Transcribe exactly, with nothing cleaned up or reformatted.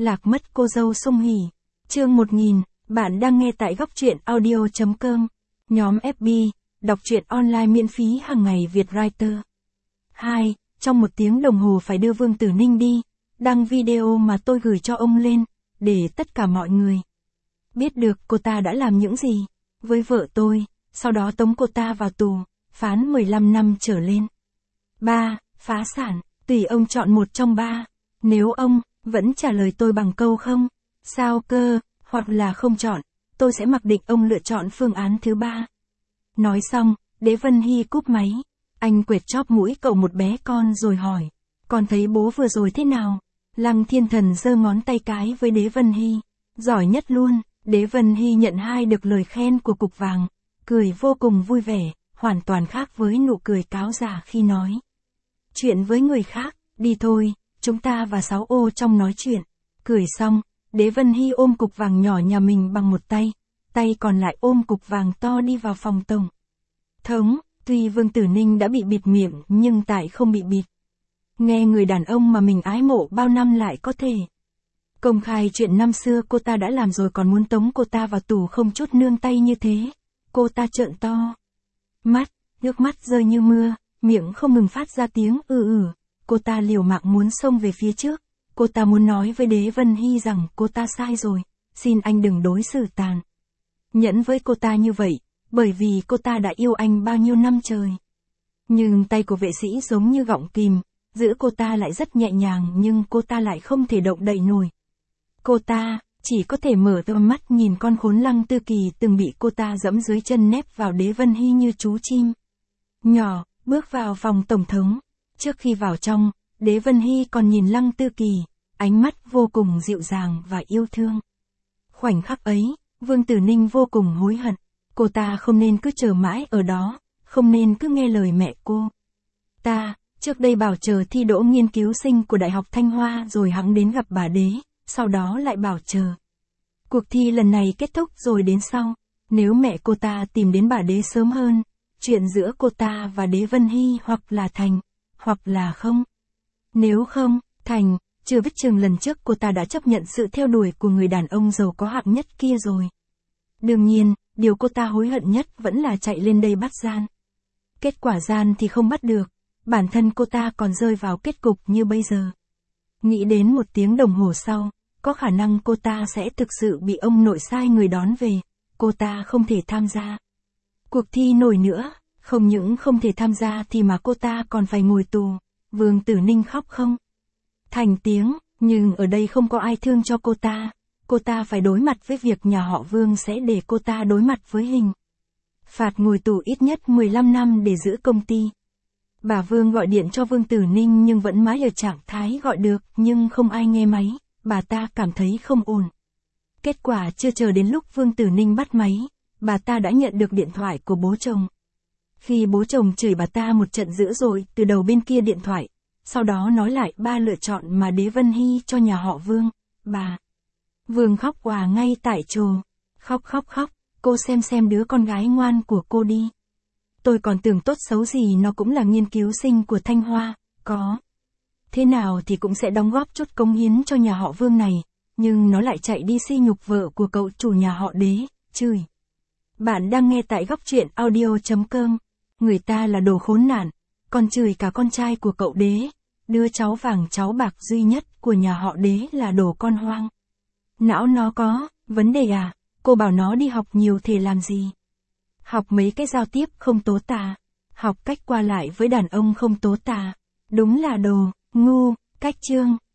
Lạc mất cô dâu Song Hỷ. Chương một nghìn, bạn đang nghe tại góc truyện audio.com. Nhóm ép bê, đọc truyện online miễn phí hàng ngày Vietwriter. hai. Trong một tiếng đồng hồ phải đưa Vương Tử Ninh đi, đăng video mà tôi gửi cho ông lên, để tất cả mọi người biết được cô ta đã làm những gì với vợ tôi, sau đó tống cô ta vào tù, phán mười lăm năm trở lên. ba. Phá sản, tùy ông chọn một trong ba. Nếu ông vẫn trả lời tôi bằng câu không, sao cơ, hoặc là không chọn, tôi sẽ mặc định ông lựa chọn phương án thứ ba. Nói xong, Đế Vân Hy cúp máy. Anh quệt chóp mũi cậu một bé con rồi hỏi, con thấy bố vừa rồi thế nào? Lăng Thiên Thần giơ ngón tay cái với Đế Vân Hy. Giỏi nhất luôn. Đế Vân Hy nhận hai được lời khen của cục vàng, cười vô cùng vui vẻ, hoàn toàn khác với nụ cười cáo già khi nói chuyện với người khác. Đi thôi, chúng ta và Sáu Ô trong nói chuyện. Cười xong, Đế Vân Hy ôm cục vàng nhỏ nhà mình bằng một tay, tay còn lại ôm cục vàng to đi vào phòng tổng thống. Tuy Vương Tử Ninh đã bị bịt miệng nhưng tại không bị bịt. Nghe người đàn ông mà mình ái mộ bao năm lại có thể công khai chuyện năm xưa cô ta đã làm rồi còn muốn tống cô ta vào tù không chút nương tay như thế. Cô ta trợn to mắt, nước mắt rơi như mưa, miệng không ngừng phát ra tiếng ừ ừ. Cô ta liều mạng muốn xông về phía trước. Cô ta muốn nói với Đế Vân Hy rằng cô ta sai rồi, xin anh đừng đối xử tàn nhẫn với cô ta như vậy, bởi vì cô ta đã yêu anh bao nhiêu năm trời. Nhưng tay của vệ sĩ giống như gọng kìm, giữ cô ta lại rất nhẹ nhàng nhưng cô ta lại không thể động đậy nổi. Cô ta chỉ có thể mở to mắt nhìn con khốn Lăng Tư Kỳ từng bị cô ta giẫm dưới chân nép vào Đế Vân Hy như chú chim nhỏ, bước vào phòng tổng thống. Trước khi vào trong, Đế Vân Hy còn nhìn Lăng Tư Kỳ, ánh mắt vô cùng dịu dàng và yêu thương. Khoảnh khắc ấy, Vương Tử Ninh vô cùng hối hận. Cô ta không nên cứ chờ mãi ở đó, không nên cứ nghe lời mẹ cô ta, trước đây bảo chờ thi đỗ nghiên cứu sinh của Đại học Thanh Hoa rồi hẵng đến gặp bà Đế, sau đó lại bảo chờ cuộc thi lần này kết thúc rồi đến sau. Nếu mẹ cô ta tìm đến bà Đế sớm hơn, chuyện giữa cô ta và Đế Vân Hy hoặc là thành, hoặc là không. Nếu không thành, chưa biết chừng lần trước cô ta đã chấp nhận sự theo đuổi của người đàn ông giàu có hạng nhất kia rồi. Đương nhiên, điều cô ta hối hận nhất vẫn là chạy lên đây bắt gian. Kết quả gian thì không bắt được, bản thân cô ta còn rơi vào kết cục như bây giờ. Nghĩ đến một tiếng đồng hồ sau, có khả năng cô ta sẽ thực sự bị ông nội sai người đón về, cô ta không thể tham gia cuộc thi nổi nữa, không những không thể tham gia thì mà cô ta còn phải ngồi tù. Vương Tử Ninh khóc không thành tiếng, nhưng ở đây không có ai thương cho cô ta. Cô ta phải đối mặt với việc nhà họ Vương sẽ để cô ta đối mặt với hình phạt ngồi tù ít nhất mười lăm năm để giữ công ty. Bà Vương gọi điện cho Vương Tử Ninh nhưng vẫn mãi ở trạng thái gọi được nhưng không ai nghe máy, bà ta cảm thấy không ổn. Kết quả chưa chờ đến lúc Vương Tử Ninh bắt máy, bà ta đã nhận được điện thoại của bố chồng. Khi bố chồng chửi bà ta một trận dữ dội từ đầu bên kia điện thoại, sau đó nói lại ba lựa chọn mà Đế Vân Hy cho nhà họ Vương, bà Vương khóc òa ngay tại chỗ. Khóc khóc khóc, cô xem xem đứa con gái ngoan của cô đi. Tôi còn tưởng tốt xấu gì nó cũng là nghiên cứu sinh của Thanh Hoa, có thế nào thì cũng sẽ đóng góp chút cống hiến cho nhà họ Vương này, nhưng nó lại chạy đi sỉ nhục vợ của cậu chủ nhà họ Đế, chửi. Bạn đang nghe tại góc truyện audio.com. Người ta là đồ khốn nạn, còn chửi cả con trai của cậu Đế, đứa cháu vàng cháu bạc duy nhất của nhà họ Đế là đồ con hoang. Não nó có vấn đề à? Cô bảo nó đi học nhiều thể làm gì? Học mấy cái giao tiếp không tố tà, học cách qua lại với đàn ông không tố tà. Đúng là đồ ngu. Cách chương